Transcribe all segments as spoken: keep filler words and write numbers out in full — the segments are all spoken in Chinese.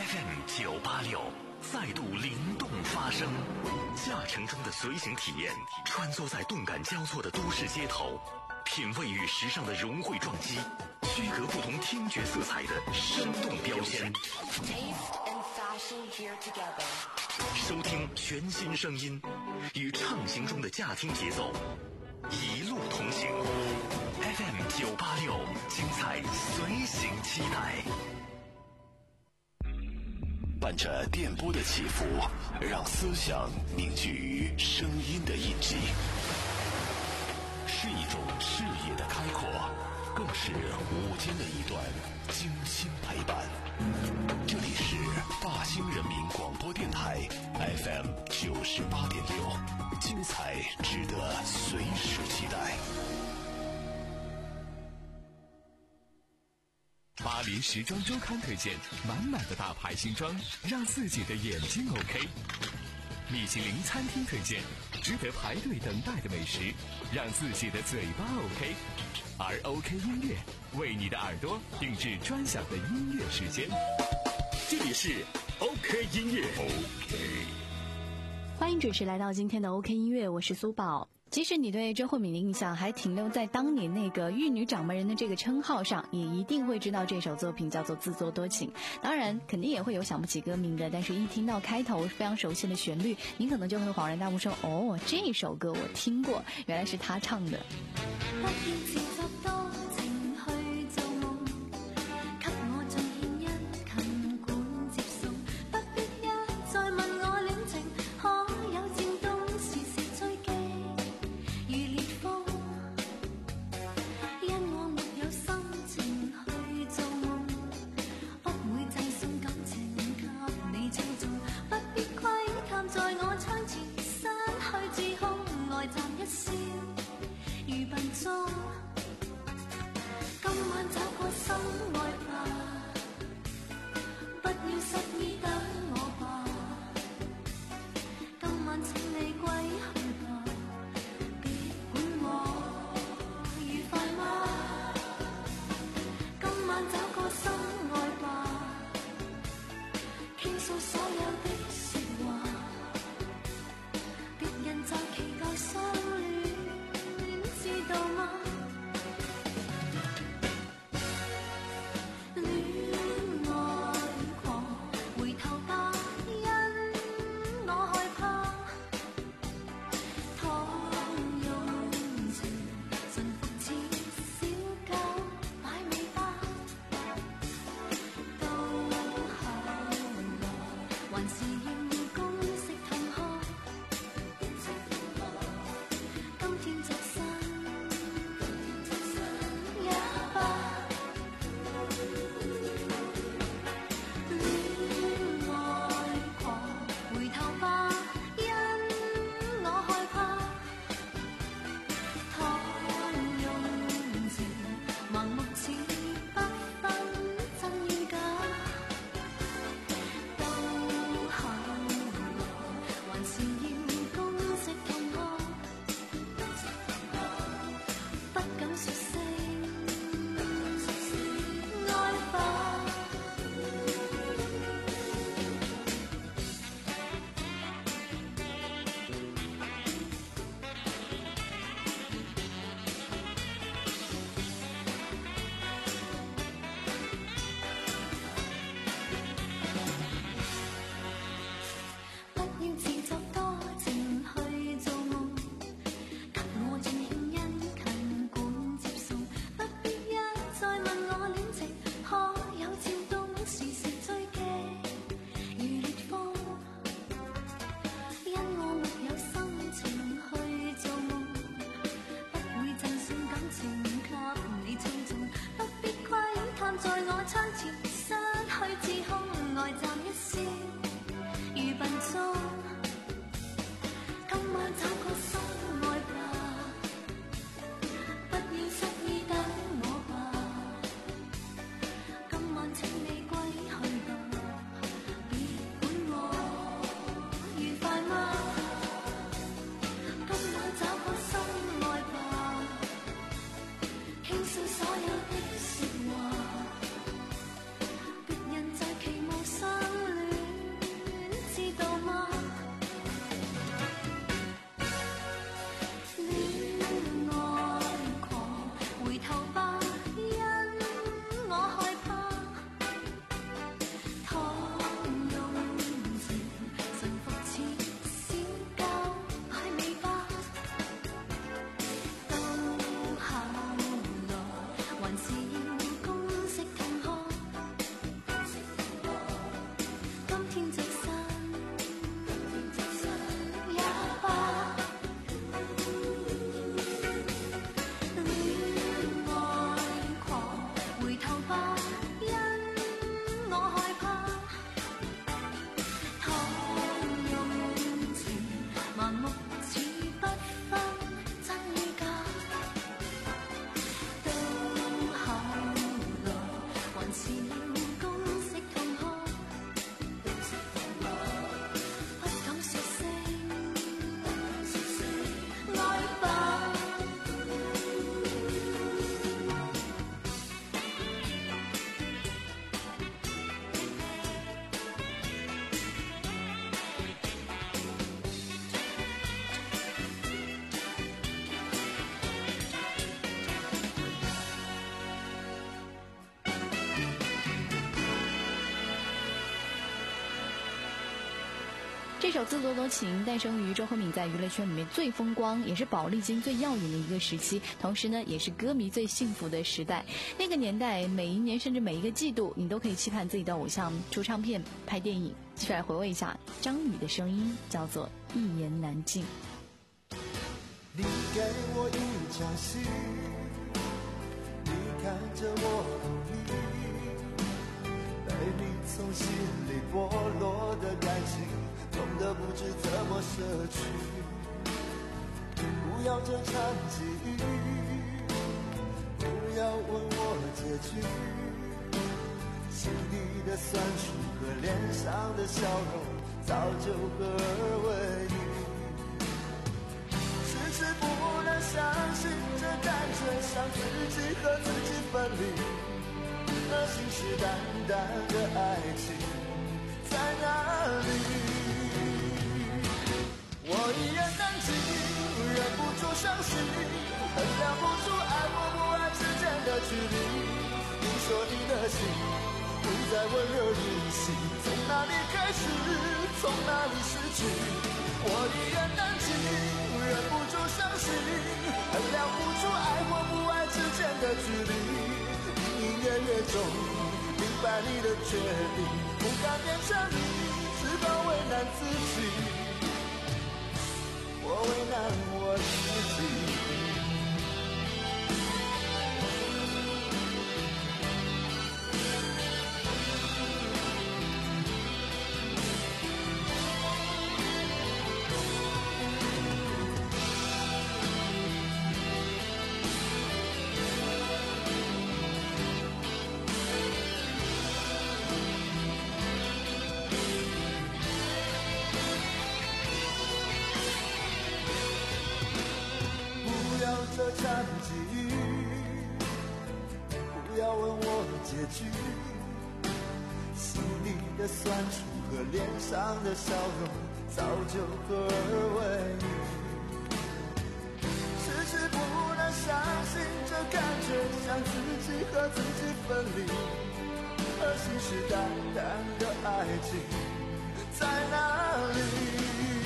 F M 九八六再度灵动发声，驾乘中的随行体验，穿梭在动感交错的都市街头，品味与时尚的融汇撞击，区隔不同听觉色彩的生动标签。收听全新声音，与畅行中的驾听节奏，一路同行。F M 九八六，精彩随行期待。伴着电波的起伏，让思想凝聚于声音的印记，是一种视野的开阔，更是午间的一段精心陪伴。这里是大兴人民广播电台 F M 九十八点六，精彩值得随时期待。 巴黎时装周刊推荐满满的大牌新装，让自己的眼睛 OK。米其林餐厅推荐值得排队等待的美食，让自己的嘴巴 OK。而 OK 音乐为你的耳朵定制专享的音乐时间，这里是 OK 音乐。 OK， 欢迎准时来到今天的 OK 音乐，我是苏宝。即使你对周慧敏的印象还停留在当年那个玉女掌门人的这个称号上，也一定会知道这首作品叫做自作多情。当然肯定也会有想不起歌名的，但是一听到开头非常熟悉的旋律，你可能就会恍然大悟说，哦，这首歌我听过，原来是他唱的。 站一笑，如笨鐘这首《自作多情》诞生于周慧敏在娱乐圈里面最风光，也是宝丽金最耀眼的一个时期，同时呢，也是歌迷最幸福的时代。那个年代，每一年甚至每一个季度，你都可以期盼自己的偶像出唱片、拍电影。继续来回味一下张宇的声音，叫做《一言难尽》。 你给我一场戏，你看着我努力，被你从心里剥落的感情，痛得不知怎么舍去。不要这场际遇，不要问我结局，心底的酸楚和脸上的笑容，早就合二为一。是不能相信这感觉像自己和自己分离，那信誓旦旦的爱情在哪里？我一言难尽，忍不住伤心，衡量不出爱或不爱之间的距离。你说你的心不再温热如昔，从哪里开始，从哪里失去？我一言难尽，忍不住伤心，衡量不出爱或不爱之间的距离。隐隐约约中明白你的决定，不敢勉强你，只好为难自己，我为难我自己。这场际遇，不要问我结局，心里的酸楚和脸上的笑容早就合二为一。迟迟不能相信这感觉像自己和自己分离，而信誓旦旦的爱情在哪里？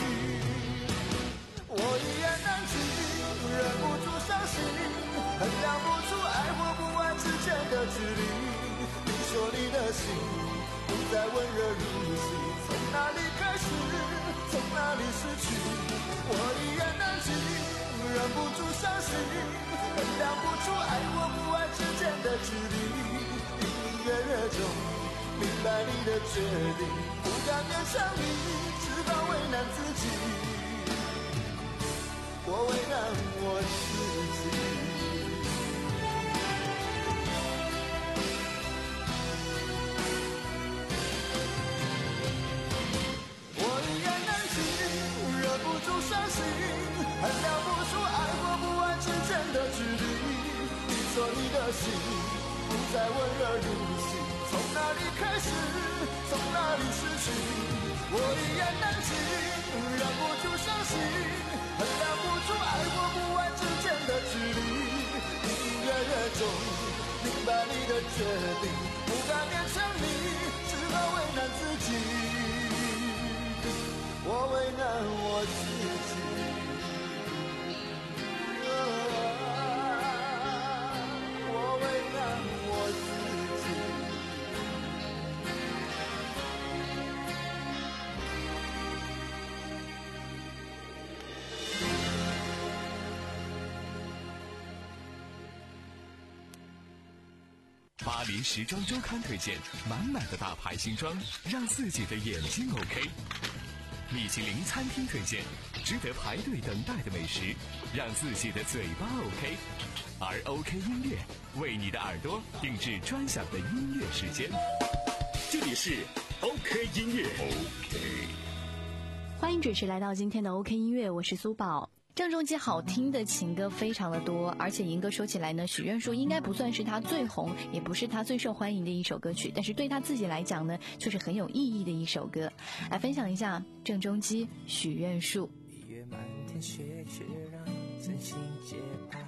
我一言难尽，忍不住伤心，衡量不出爱或不爱之间的距离。你说你的心不再温热如昔，从哪里开始，从哪里失去？我一言难尽，忍不住伤心，衡量不出爱或不爱之间的距离。隐隐约约中明白你的决定，不敢勉强你，只好为难自己，我为难我自己。我一言难尽，忍不住伤心，衡量不出爱或不爱之间的距离。你说你的心不再温热如昔，从哪里开始，从哪里失去？我一言难尽，忍不住伤心，衡量不出爱或不爱之间的距离。隐隐约约中明白你的决定，不敢勉强你，只好为难自己，我为难我自己。我为难我自己。 巴黎时装周刊推荐满满的大牌新装，让自己的眼睛 OK。米其林餐厅推荐值得排队等待的美食，让自己的嘴巴 OK。而 OK 音乐为你的耳朵定制专享的音乐时间。这里是 OK 音乐 OK。 欢迎准时来到今天的 OK 音乐，我是苏宝。郑中基好听的情歌非常的多，而且银歌说起来呢，许愿树应该不算是他最红，也不是他最受欢迎的一首歌曲，但是对他自己来讲呢，却是很有意义的一首歌。来分享一下郑中基许愿树。 一月满天雪，却让真心节拍。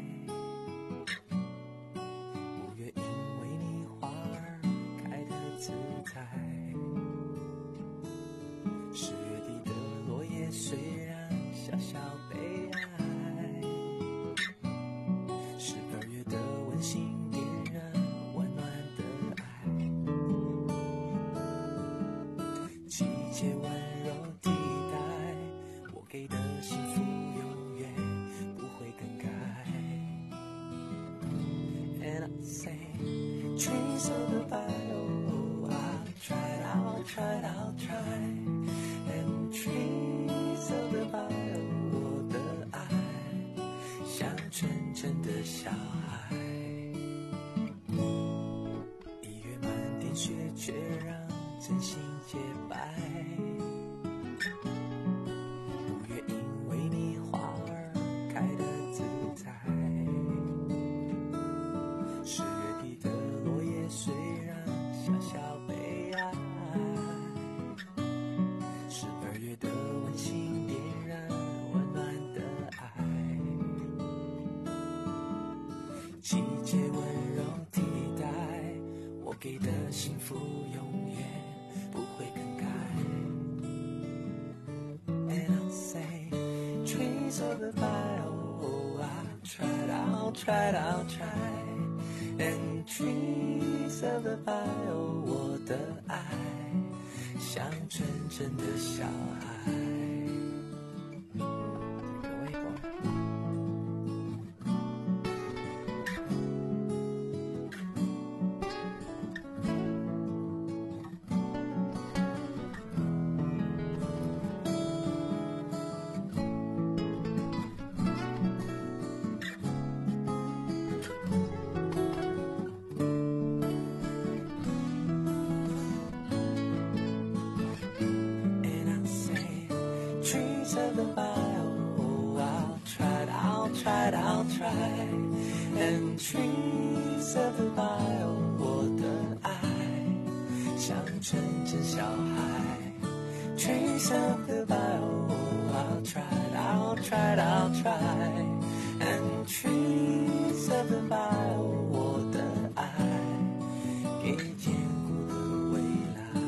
五月因为你花儿开得自在。十月底节温柔替代，我给的幸福永远不会更改。And I say trees of the bio, I'll try, I'll try, I'll try. And trees of the bio, 我的爱像纯真的小孩。一月满天雪，却让真心洁白。五月因为你花儿开得自在。十月底的落叶虽然小小悲哀，十二月的温馨点燃温暖的爱。季节温柔替代，我给的幸福永远不会更改。And I'll say trees of the bio, I'll try, I'll try, I'll try. And trees of the bio, 我的爱像纯真的小孩。Trees of the bio, I'll try, I'll try, I'll try. And trees of the bio, 我的爱像纯真小孩。Trees of the bio, I'll try, I'll try, I'll try. And trees of the bio, 我的爱给坚固的未来。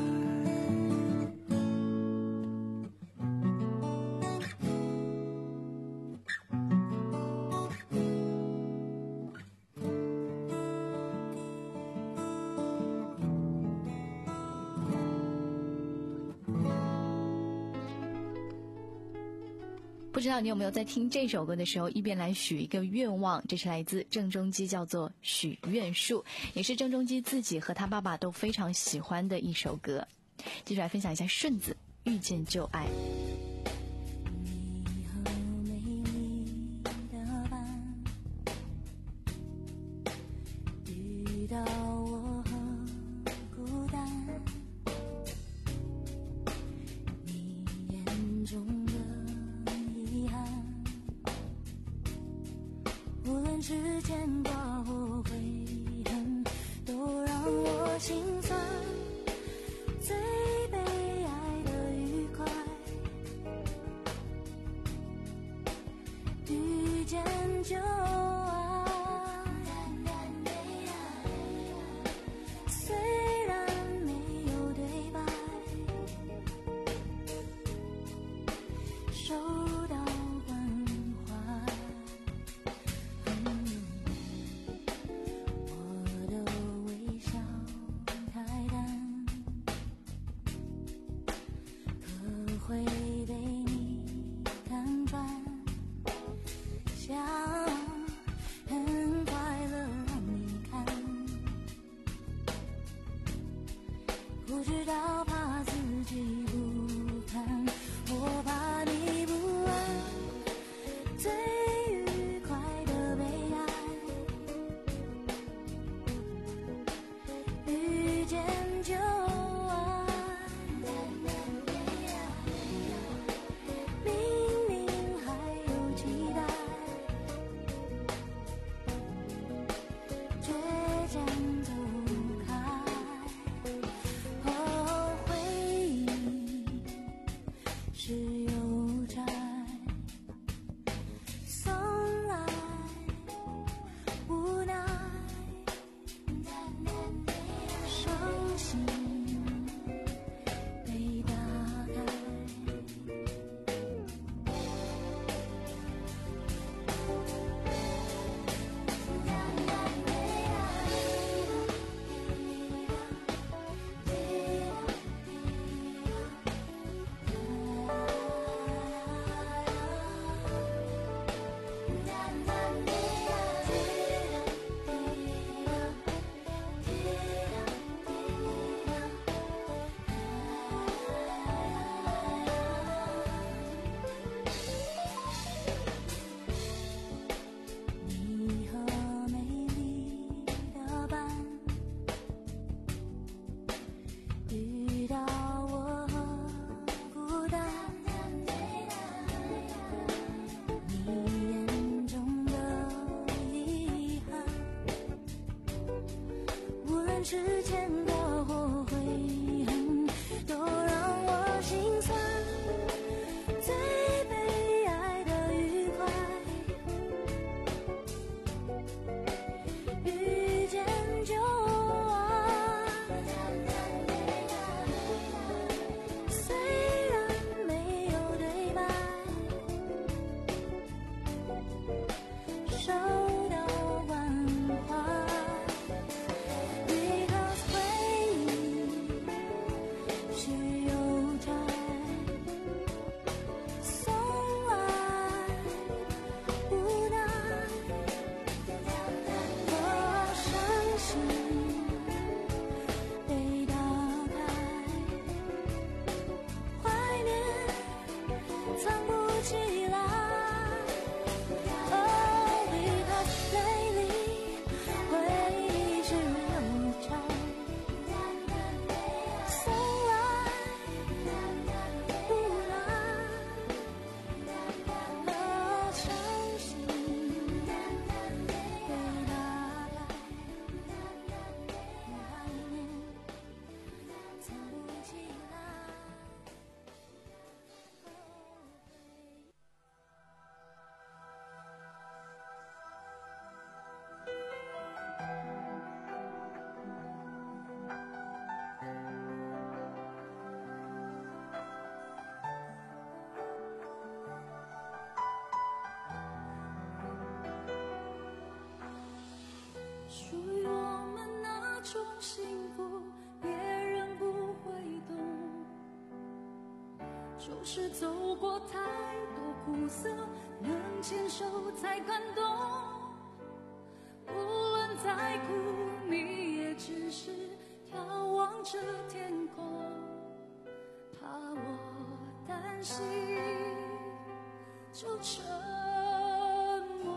不知道你有没有在听这首歌的时候一边来许一个愿望，这是来自郑中基，叫做许愿树，也是郑中基自己和他爸爸都非常喜欢的一首歌。继续来分享一下顺子遇见旧爱。 你和美丽的伴，遇到我和孤单，你眼中的遗憾，无论时间过或悔恨，都让我心酸。最悲哀的愉快，遇见旧爱。虽然没有对白，收到关怀。我的微笑太淡，可会被你看穿，想很快乐让你看，不知道怕自己不堪，我怕你不安。最愉快的悲哀，遇见旧爱。明明还有期待，倔强走开。哦， 之前的或悔恨，都让我心酸。最悲哀的愉快，遇见就爱。虽然没有对白，收到关怀。Because 回忆是邮差，送来无奈。我伤心被打开，怀念藏不起来。Oh, because 泪里回忆是邮差，送来无奈。我伤心被打开，怀念藏不起来。属于我们那种幸福，别人不会懂。就是走过太多苦涩，能牵手才感动。无论再苦，你也只是眺望着天空，怕我担心就沉默。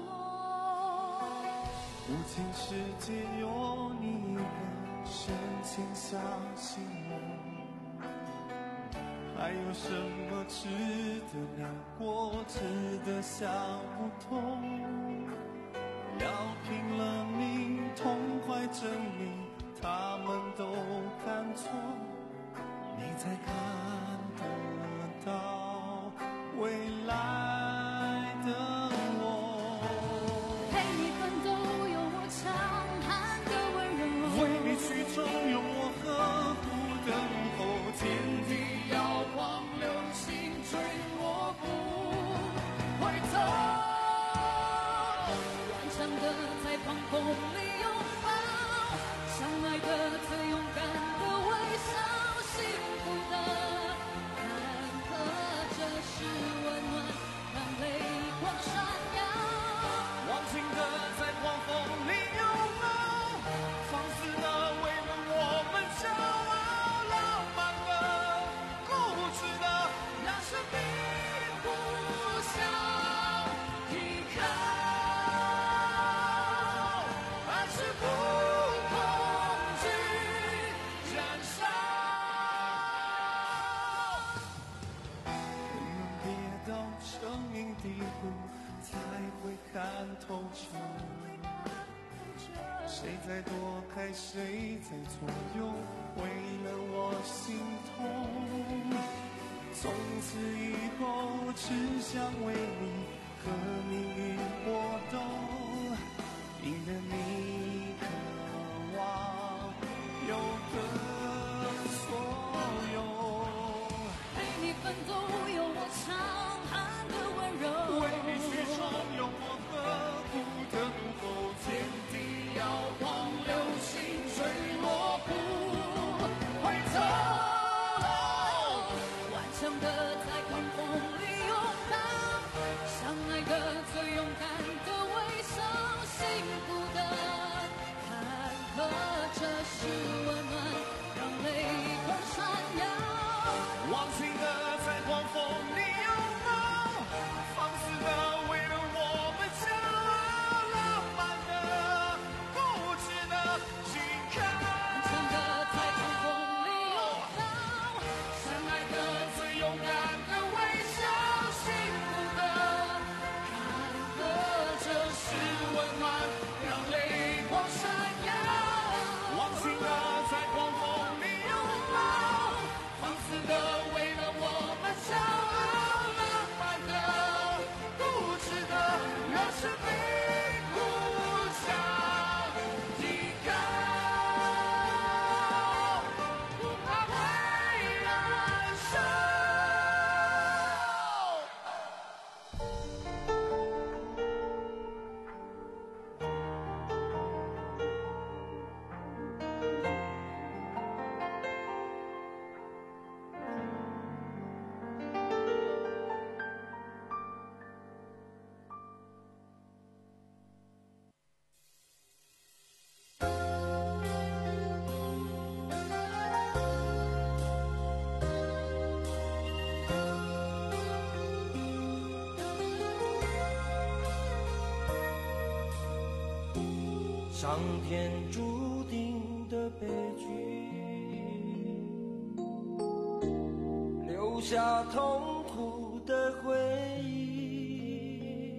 无情世界有你一个深情相信我，还有什么值得难过，值得想不通？要拼了命痛快证明他们都看错，你才看得到未来的我。 陪你奋斗，有我强悍的温柔， 为你曲终，有我呵护等候。天地摇晃，流星坠落不回头。 顽强的在狂风里拥抱，相爱的最勇敢的微笑，幸福的坎坷，这是温暖，让泪光闪耀。 忘情的在狂风里拥抱，放肆的为了我们骄傲，浪漫的固执的让生命互相依靠。爱是不恐惧燃烧，我们跌到生命低谷才会看透彻，谁在躲开，谁在左右，为了我心痛。从此以后，只想为你和命运搏斗，赢得你渴望有的所有。 陪你奋斗，有我强悍的温柔， 为你曲终，有我呵护等候。天地摇晃，流星坠落不回头。 顽强的在狂风里拥抱，相爱的最勇敢的微笑，幸福的上天注定的悲剧，留下痛苦的回忆，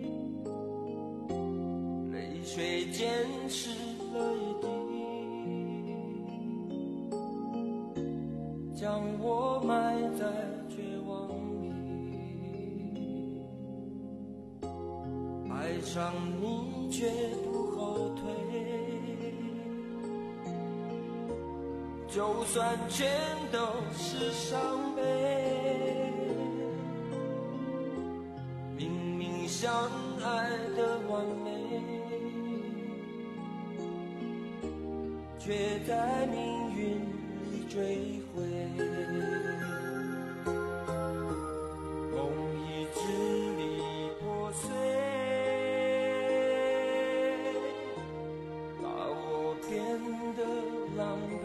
泪水溅湿了一地，将我埋在绝望里。爱上你却不后退，就算全都是伤悲，明明相爱的完美，却在命运里追悔。梦已支离破碎，把我变得狼狈。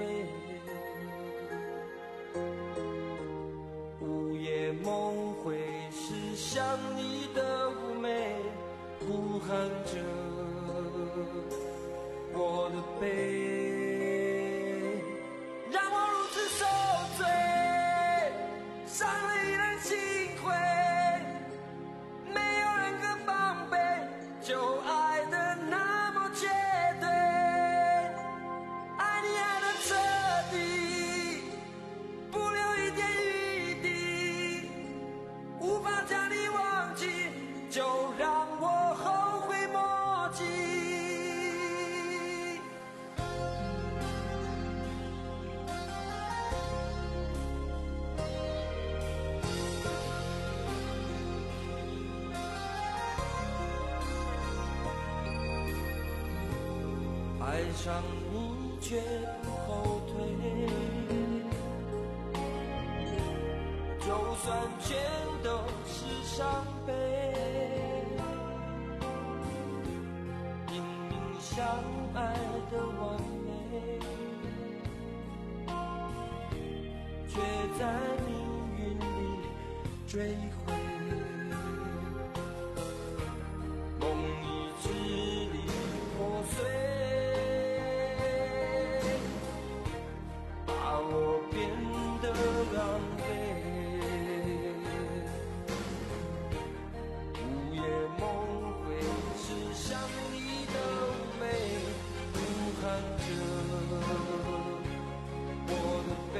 午夜梦回是想你的妩媚，呼喊着我的悲，让我如此受罪，伤了一人心灰，没有人可防备，就爱的那么绝对，爱你爱的彻底，不留一点余地，无法将你忘记，就让我后悔莫及。爱上你却不后退，就算全都是伤悲，明明相爱的完美，却在命运里追悔。梦已支离破碎，把我变得狼狈。午夜梦回是想你的妩媚，呼喊着我的悲，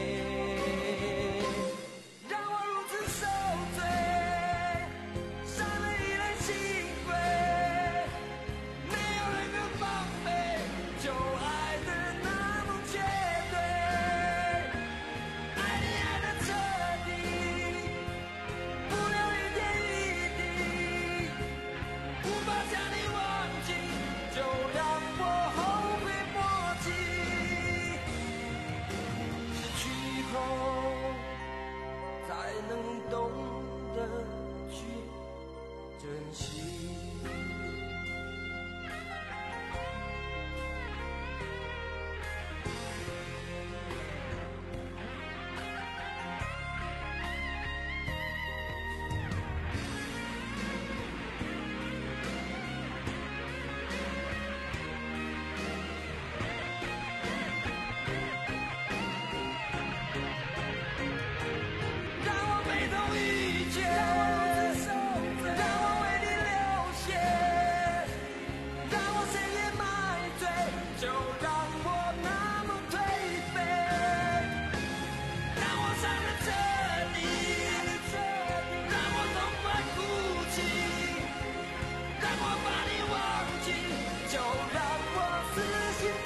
让我如此受罪，伤了一人心灰，没有人能防备，就爱的那么绝对，爱你爱的彻底，不留一点余地，无法将你忘记，就让我后悔莫及。失去后才能懂得去珍惜。让我悲痛欲绝，让我为你流血，让我深夜买醉，就让我那么颓废，让我伤得彻底，让我痛快哭泣，让我把你忘记，就让我死心塌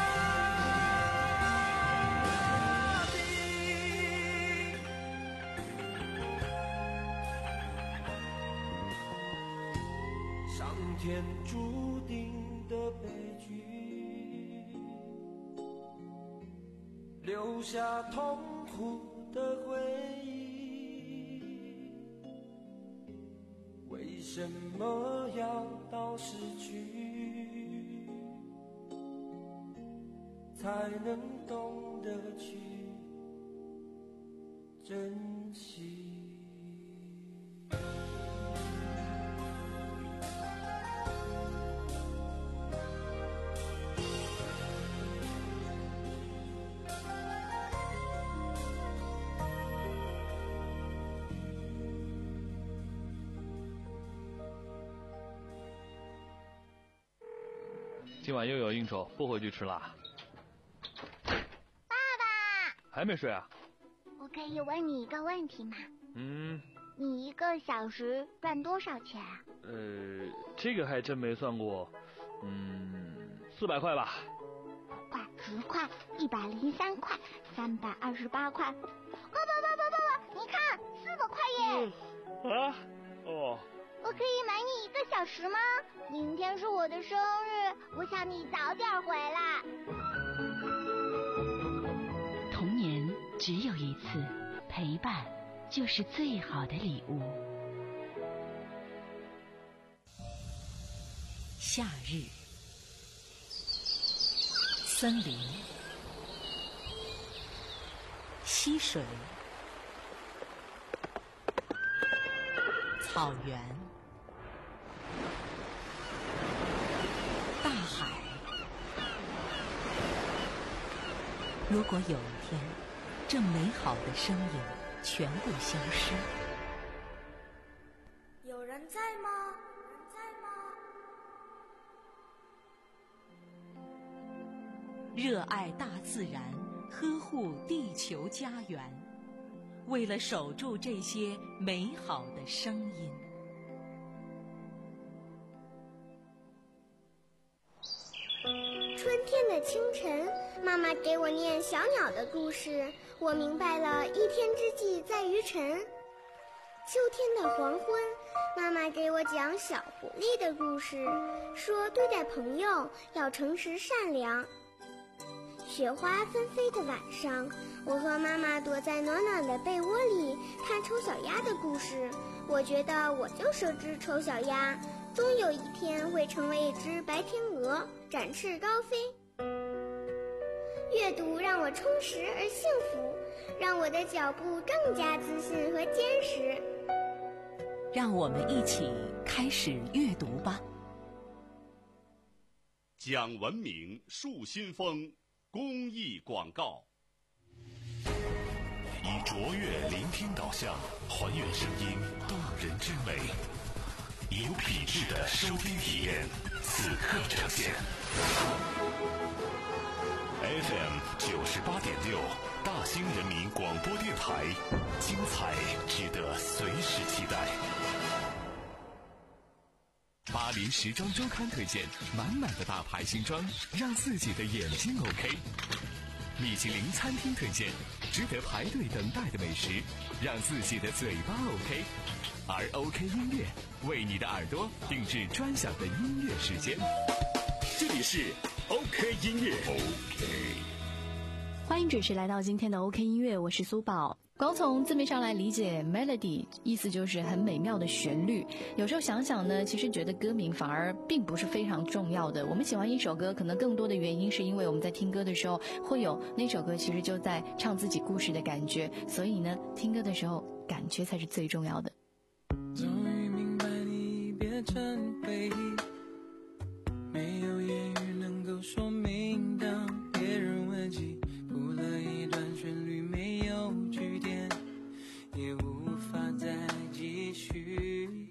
地。上天注定的悲剧，留下痛苦的回忆，为什么要到失去，才能懂得去珍惜？ 今晚又有应酬，不回去吃啦。 爸爸， 还没睡啊？ 我可以问你一个问题吗？ 嗯。 你一个小时赚多少钱啊？ 呃，这个还真没算过。嗯，四百块吧。 五块、十块、一百零三块、三百二十八块。爸爸爸爸爸爸，你看，四百块耶！ 嗯、啊？哦。 我可以买你一个小时吗？明天是我的生日，我想你早点回来。 童年只有一次，陪伴就是最好的礼物。夏日，森林，溪水，草原，大海。如果有一天，这美好的声音全部消失， 有人在吗？人在吗？ 热爱大自然，呵护地球家园，为了守住这些美好的声音。 春天的清晨，妈妈给我念小鸟的故事，我明白了一天之计在于晨。秋天的黄昏，妈妈给我讲小狐狸的故事，说对待朋友要诚实善良。雪花纷飞的晚上，我和妈妈躲在暖暖的被窝里看丑小鸭的故事，我觉得我就是只丑小鸭，终有一天会成为一只白天鹅，展翅高飞。阅读让我充实而幸福，让我的脚步更加自信和坚实。 让我们一起开始阅读吧。 讲文明树新风公益广告，以卓越聆听导向，还原声音动人之美，以有品质的收听体验，此刻呈现。F M 九十八点六，大兴人民广播电台，精彩值得随时期待。 巴黎时装周刊推荐满满的大牌新装，让自己的眼睛 OK。米其林餐厅推荐值得排队等待的美食，让自己的嘴巴 OK。而 OK 音乐为你的耳朵定制专享的音乐时间。这里是 OK 音乐 OK。 欢迎准时来到今天的 OK 音乐，我是苏宝。光从字面上来理解 melody 意思就是很美妙的旋律，有时候想想呢，其实觉得歌名反而并不是非常重要的。我们喜欢一首歌，可能更多的原因是因为我们在听歌的时候会有那首歌其实就在唱自己故事的感觉，所以呢听歌的时候感觉才是最重要的。 终于明白你变成回忆，没有言语能够说明，当别人问起谱了一段旋律，没有句点也无法再继续，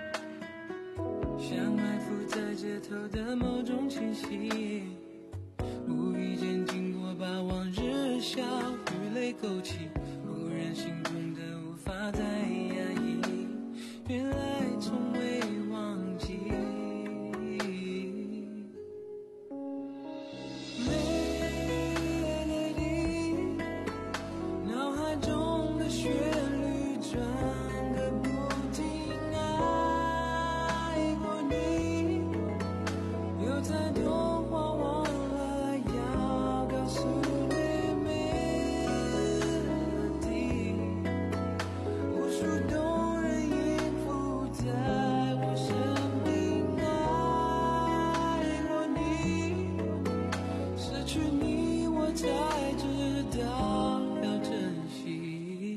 像埋伏在街头的某种气息，无意间经过把往日笑与泪勾起，忽然心中的无法再压抑，原来从未忘记。Melody， 脑海中的旋律转个不停，爱过你，又再多话忘了要告诉你。Melody， 无数动人音符在我生命，爱过你，失去你我才知道要珍惜。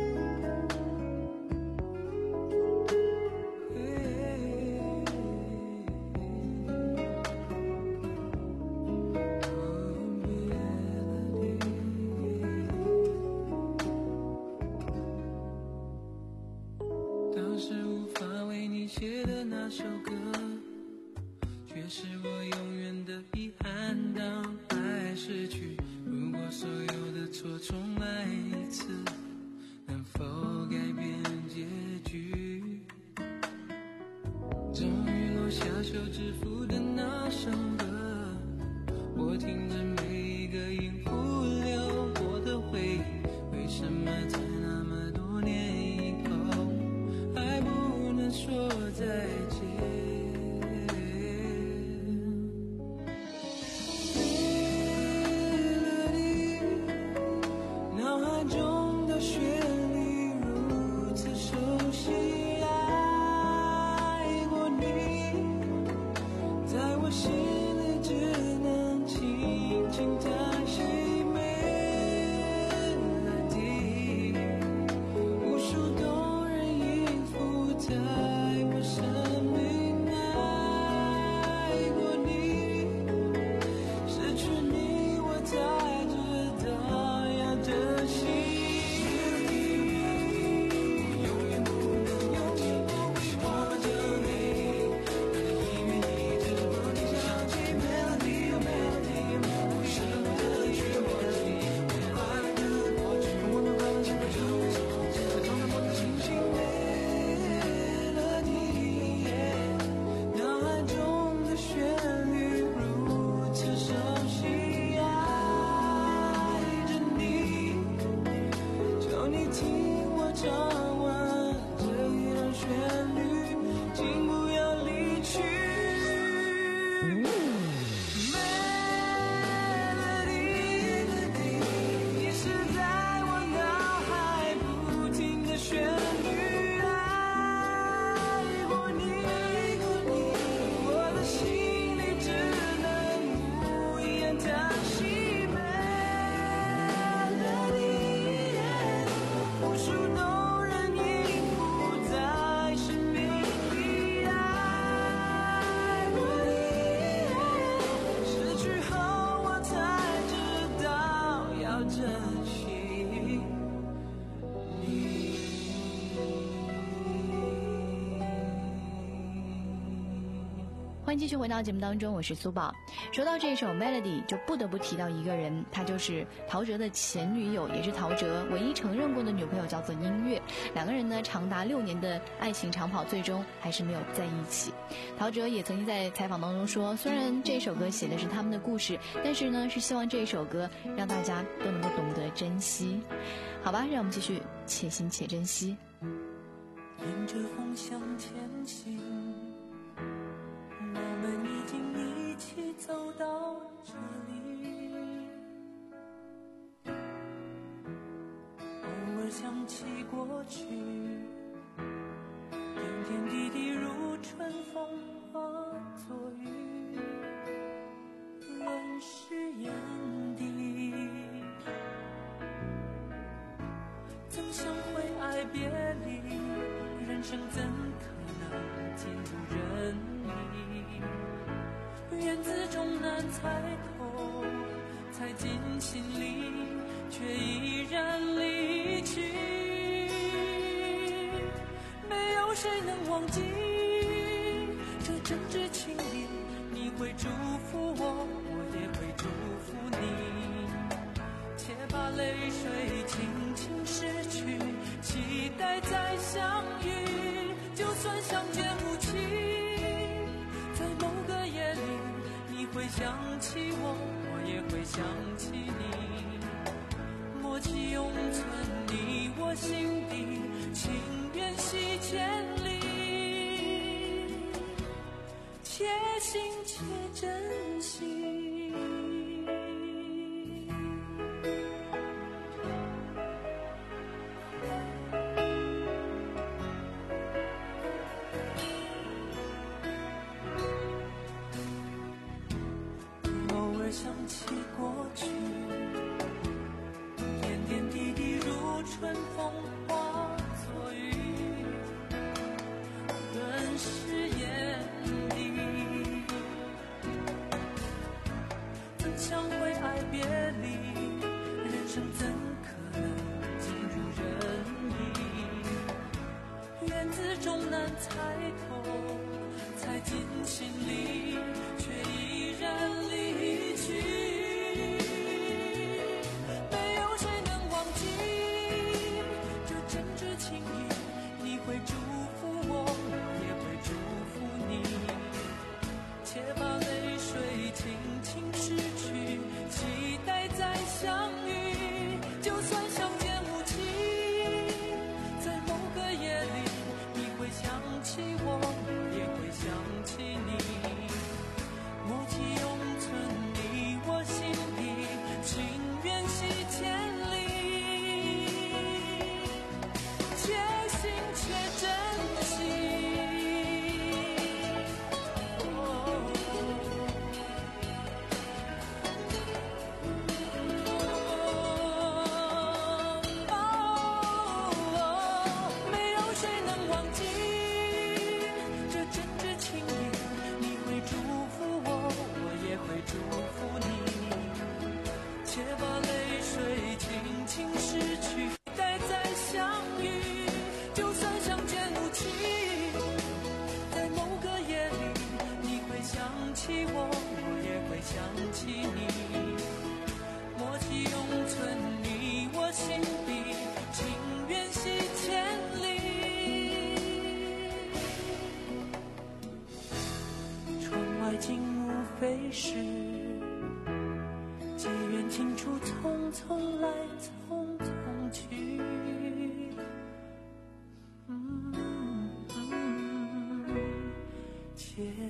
当时无法为你写的那首歌，却是我永远的一次，能否改变结局？终于落下手指符的那首歌，我听着每一个音符流过的回忆，为什么在那么多年以后还不能说再见？脑海中的旋律如此熟悉，爱过你，在我心里只能轻轻叹息。无数动人音符在我生命，爱过你，失去你我才知道要珍惜。永远不能用尽我们的美，音乐一直不停响起 melody melody， 为什么这里却默契？快乐的过去，我们快乐生活中的手机，从来不能清醒 melody， 脑海中的旋律如此熟悉，爱着你，求你听我唱完这一段旋律，请不要离去。Melody， 你是在我脑海不停的旋律，爱过你，我的心里只能无言叹息。Melody， 无数动人音符在生命里，爱过你，失去后我才知道要珍惜你。 欢迎继续回到节目当中，我是苏宝。说到这首 Melody， 就不得不提到一个人，他就是陶喆的前女友，也是陶喆唯一承认过的女朋友，叫做音乐。两个人呢，长达六年的爱情长跑，最终还是没有在一起。陶喆也曾经在采访当中说，虽然这首歌写的是他们的故事，但是呢，是希望这首歌让大家都能够懂得珍惜。好吧，让我们继续且行且珍惜。 迎着风向前行，我们已经一起走到这里。偶尔想起过去，点点滴滴如春风化作雨，润湿眼底。怎想会爱别离，人生怎可能尽如人意？缘字终难猜透，猜进心里，却依然离去。没有谁能忘记这真挚情谊，你会祝福我，我也会祝福你。且把泪水轻轻拭去，期待再相遇。就算相见不期，在某个夜里，你会想起我，我也会想起你。默契永存你我心底，情缘系千里，且行且珍惜。想起过去，点点滴滴如春风化作雨，润湿眼底。怎想会爱别离，人生怎可能尽如人意？缘字终难猜透，猜进心里，却依然离去。没有谁能忘记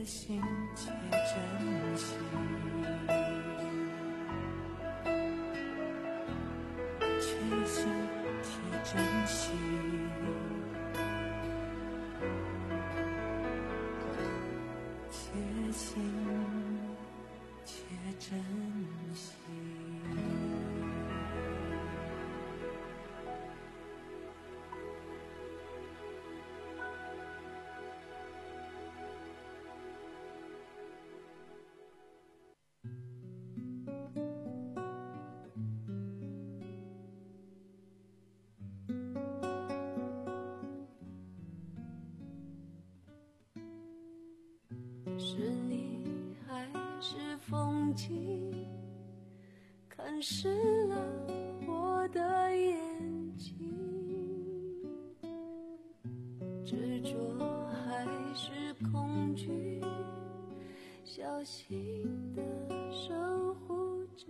心且珍惜，且心且珍惜，且心且珍惜。 是你还是风景，看湿了我的眼睛，执着还是恐惧，小心地守护着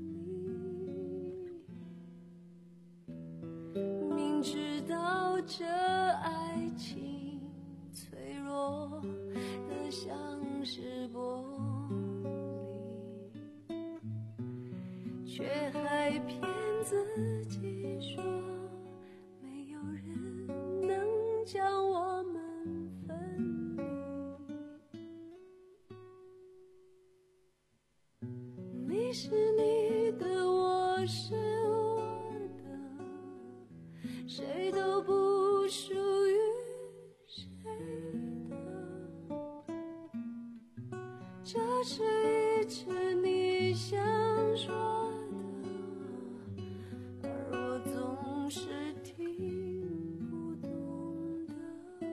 你，明知道这爱情脆弱得像是玻璃，却还骗自己说没有人能将我们分离。你是你的，我是我的，谁都不属于谁的，这是一直你想说的，而我总是听不懂的。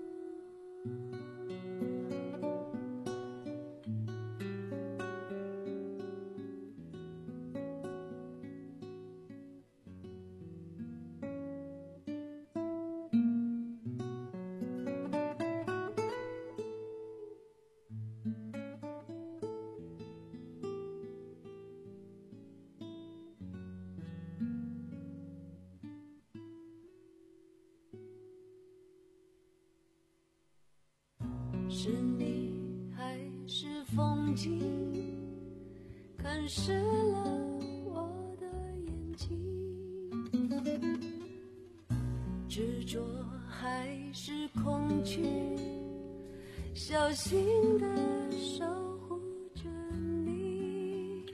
是你还是风景，看湿了我的眼睛，执着还是恐惧，小心地守护着你，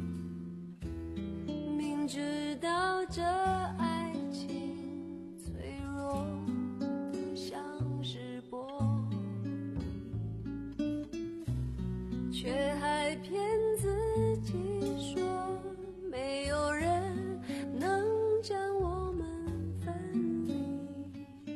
明知道这爱情脆弱得像是玻璃，却还骗自己说没有人能将我们分离。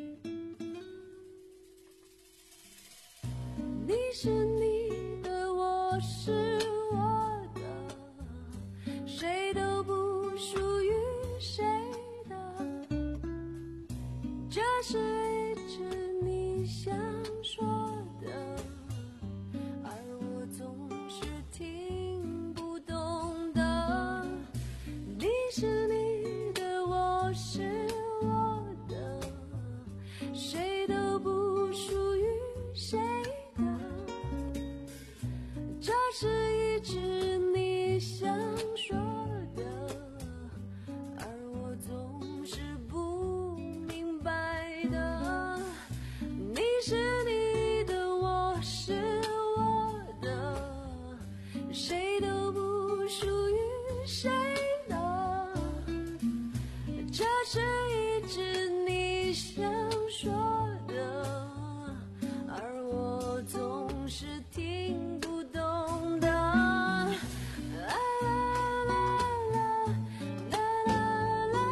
你是你的，我是我的，谁都不属于谁的，这是一直你想说的，而我总是听不懂的。你是你的，我是我的，谁都不属于谁的，这是一直你想说的，而我总是不明白的。你是你的，我是我的，谁都不属于谁的，这是一直你想说的，而我总是听不懂的。啦啦啦啦啦啦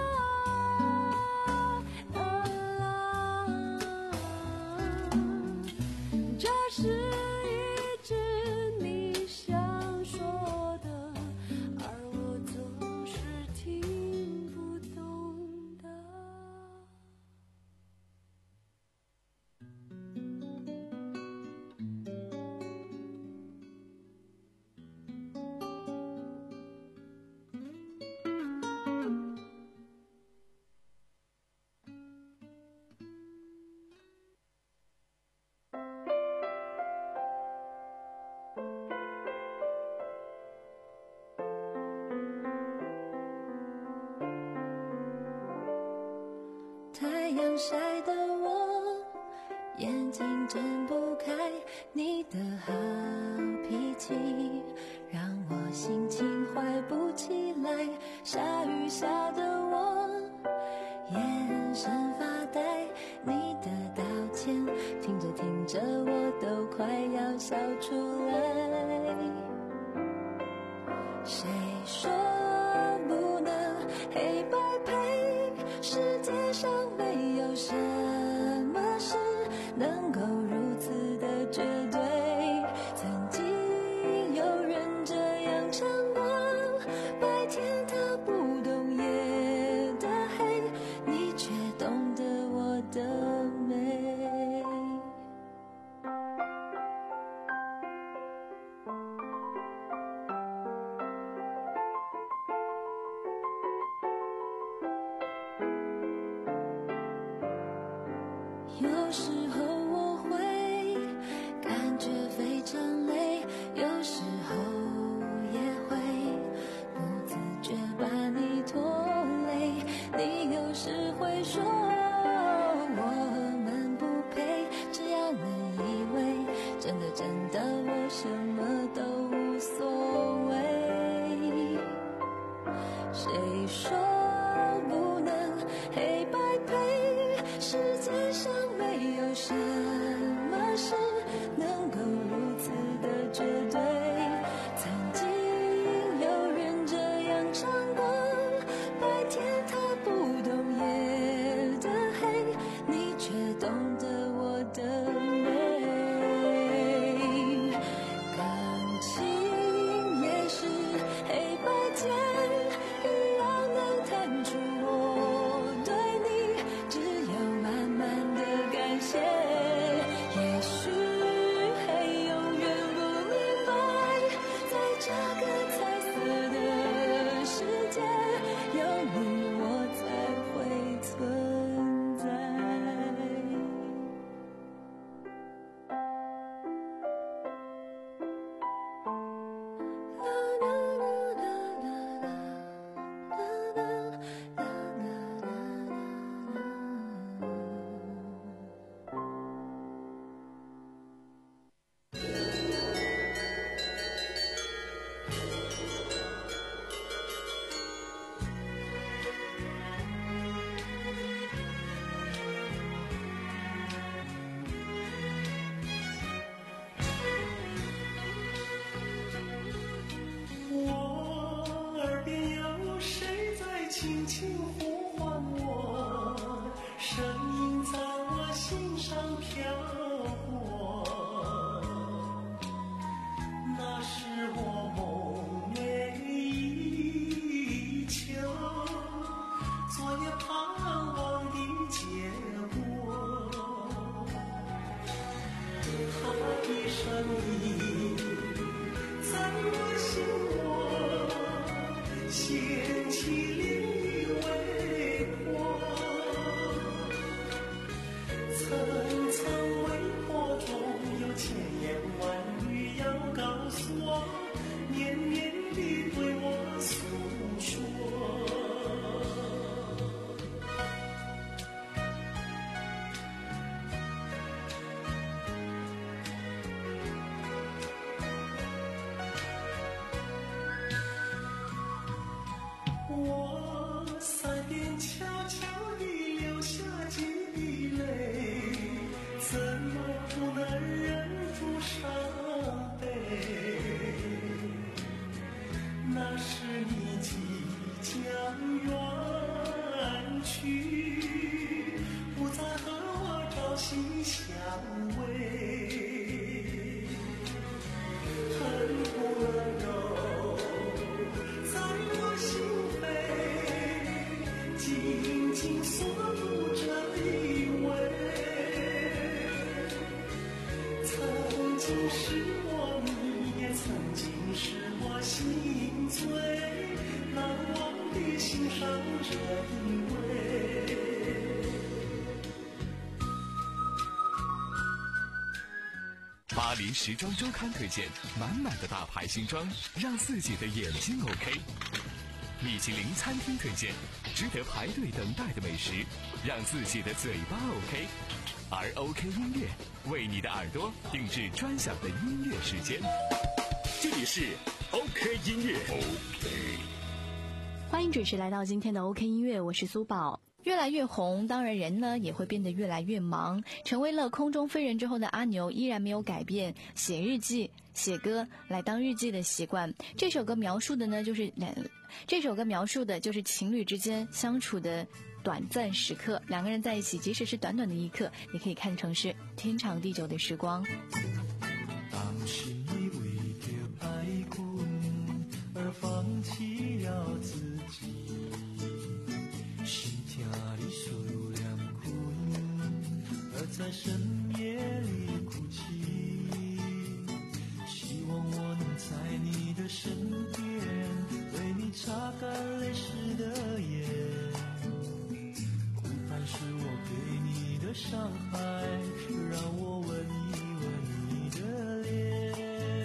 啦啦，这是一直你想说的，而我总是听不懂的。 太阳晒得我眼睛睁不开，你的好脾气让我心情坏不起来，下雨下得我眼神发呆，你的道歉听着听着我都快要笑出来。谁说不能黑白配？世界上没有什么事能够如此的绝对。曾经有人这样唱过，白天他不懂夜的黑，你却懂得我的美。有时候我会感觉非常累，有时候也会不自觉把你拖累。你有时会说我们不配，只要能以为真的真的我什么都无所谓。谁说不能黑白配？世界上没有什么事能够如此的绝对。曾经有人这样唱过，白天他不懂夜的黑，你却懂得我的美。感情也是黑白键，一样能弹出我对你只有满满的感谢。也许会永远不明白，在这个彩色的世界，有你我才会存在。 我耳边有谁在轻轻呼唤我，声音在我心上飘过。那是我梦寐以求，昨夜盼望的结果。他的声音在我心窝，掀起涟漪微波，层层微波中有千言万语要告诉我，绵绵地对我诉说。我腮边悄悄地流下几滴泪，怎么不能忍住伤悲？那是你即将远去，不再和我朝夕相偎，恨不能够在我心扉紧紧锁住这一位。曾经是我迷，也曾经是我心醉，难忘地欣赏这一位。 巴黎时装周刊推荐满满的大牌新装，让自己的眼睛 OK。 米其林餐厅推荐，值得排队等待的美食，让自己的嘴巴 OK。而 OK 音乐为你的耳朵定制专享的音乐时间。这里是 OK 音乐 OK。 欢迎准时来到今天的 OK 音乐，我是苏宝。越来越红，当然人呢也会变得越来越忙。成为了空中飞人之后的阿牛依然没有改变写日记、写歌来当日记的习惯。这首歌描述的呢就是这首歌描述的就是情侣之间相处的短暂时刻，两个人在一起，即使是短短的一刻，也可以看成是天长地久的时光。 当心你为着爱困而放弃了自己，心跳里受凉困而在深夜里哭泣，希望我能在你的身边，为你擦干泪湿的眼，孤单是我给你的伤害，让我吻一吻你的脸。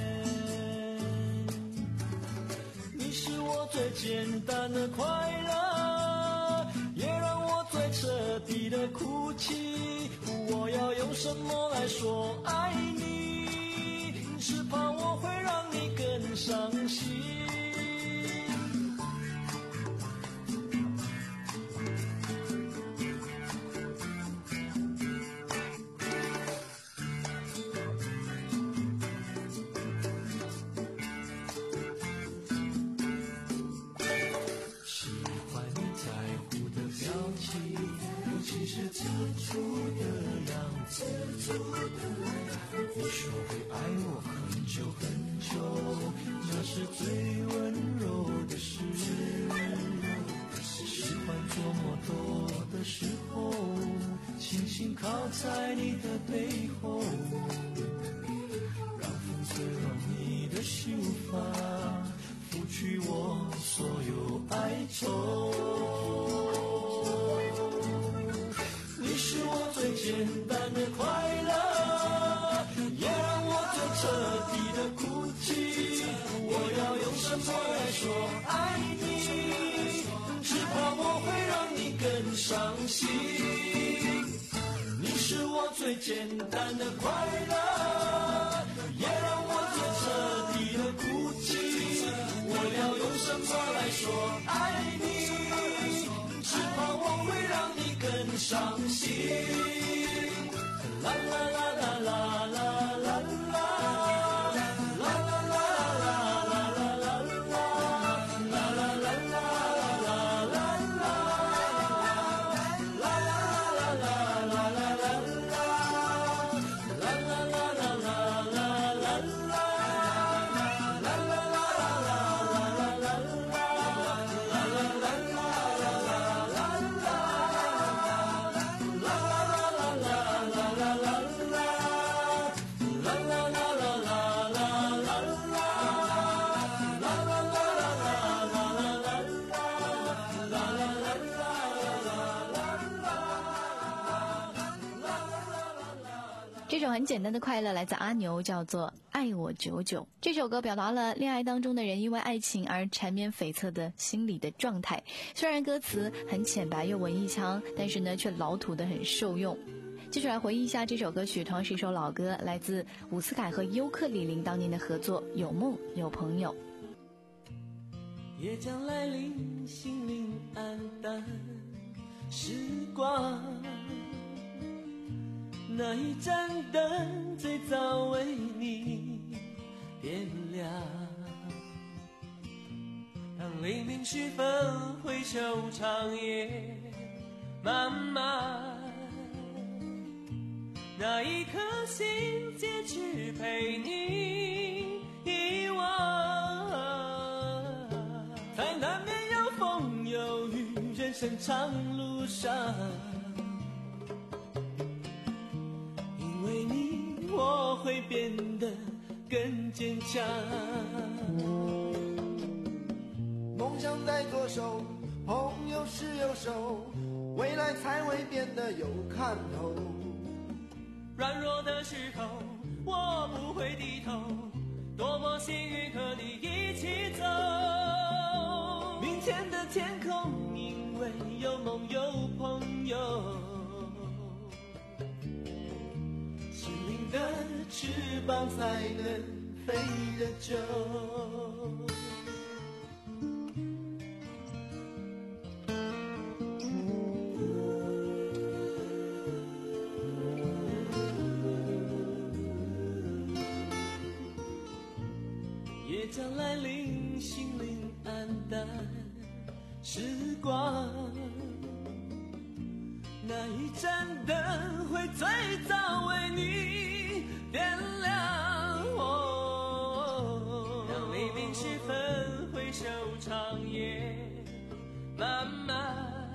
你是我最简单的快乐，也让我最彻底的哭泣。我要用什么来说爱你？是怕我会让你更伤心。是自主的样子，你说会爱我很久很久，那是最温柔的事。喜欢做梦多的时候，轻轻靠在你的背后，让风吹乱你的秀发，拂去我所有哀愁。是我最简单的快乐，也让我最彻底的哭泣。我要用什么来说爱你？只怕我会让你更伤心。你是我最简单的快乐，也让我最彻底的哭泣。我要用什么来说爱你？只怕我会让你更伤心。啦啦啦啦啦啦啦这首很简单的快乐来自阿牛，叫做爱我久久。这首歌表达了恋爱当中的人因为爱情而缠绵悱恻的心理的状态。虽然歌词很浅白又文艺腔，但是呢却老土的很受用。继续来回忆一下这首歌曲，同样是一首老歌，来自伍思凯和尤克里里当年的合作《有梦有朋友》。 夜将来临，心灵黯淡，时光那一盏灯最早为你点亮，当黎明时分回首长夜漫漫，那一颗心坚持陪你遗忘，在难免有风有雨人生长路上，因为你我会变得更坚强。梦想在左手，朋友是右手，未来才会变得有看头。软弱的时候我不会低头，多么幸运和你一起走。明天天的天空，因为有梦有朋友。心灵的翅膀才能飞得久。夜将来临，心灵黯淡，时光那一盏灯会最早为你点亮。哦，当黎明时分回首长夜漫漫，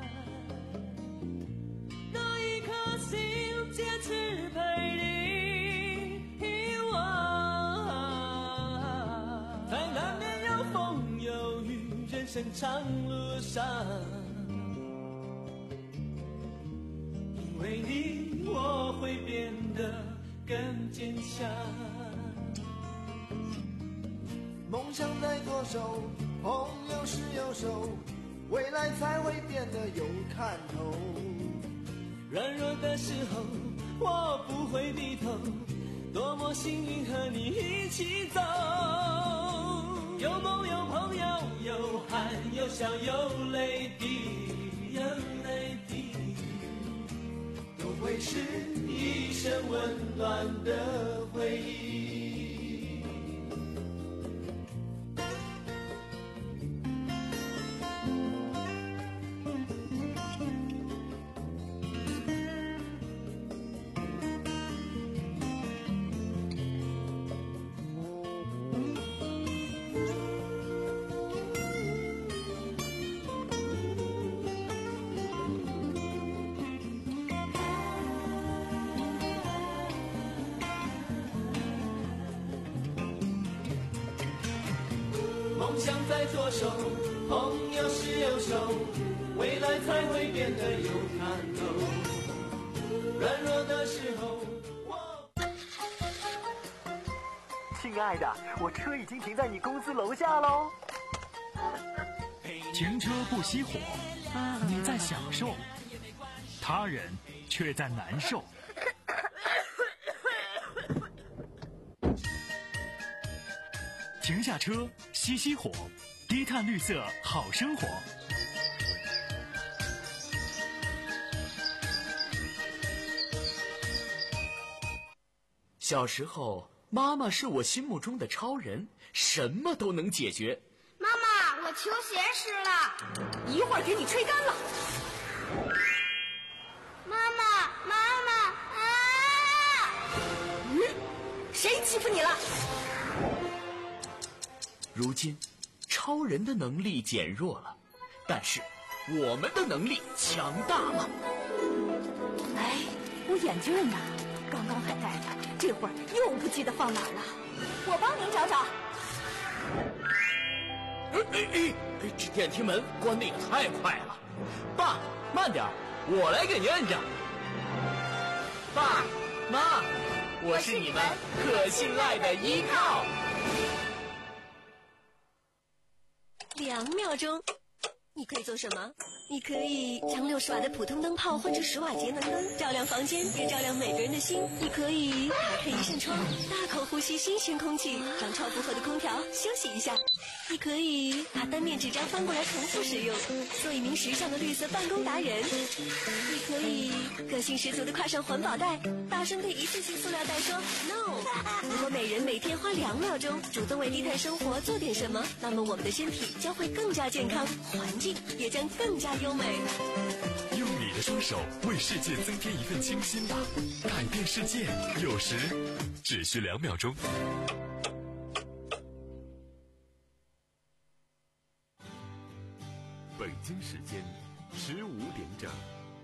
那一颗心坚持陪你遗忘。在难免有风有雨，人生长路上，因为你我会变得更坚强。 梦想在左手，朋友是右手，未来才会变得有看头。 软弱的时候我不会低头，多么幸运和你一起走。有梦有朋友，有汗有笑有泪滴，有泪滴，都会是一生温暖的回忆。梦想在左手，朋友是右手，未来才会变得有看头。软弱的时候我亲爱的，我车已经停在你公司楼下喽。 停车不熄火，你在享受，他人却在难受。停下车，熄熄火，低碳绿色好生活。 小时候，妈妈是我心目中的超人，什么都能解决。 妈妈，我球鞋湿了， 一会儿给你吹干了。 妈妈，妈妈啊！ 嗯，谁欺负你了？ 如今，超人的能力减弱了，但是我们的能力强大了。 哎，我眼镜呢？刚刚还戴着，这会儿又不记得放哪儿了。我帮您找找。 哎哎哎！这电梯门关得也太快了。爸，慢点，我来给您摁着。爸妈，我是你们可信赖的依靠。 两秒钟，你可以做什么？你可以将六十瓦的普通灯泡换成十瓦节能灯，照亮房间，也照亮每个人的心。你可以打开一扇窗，大口呼吸新鲜空气，让超负荷的空调休息一下。你可以把单面纸张翻过来重复使用，做一名时尚的绿色办公达人。你可以个性十足的挎上环保袋，大声对一次性塑料袋说 no。 如果每人每天花两秒钟主动为低碳生活做点什么，那么我们的身体将会更加健康，环境也将更加优美。 用你的双手为世界增添一份清新吧，改变世界有时只需两秒钟。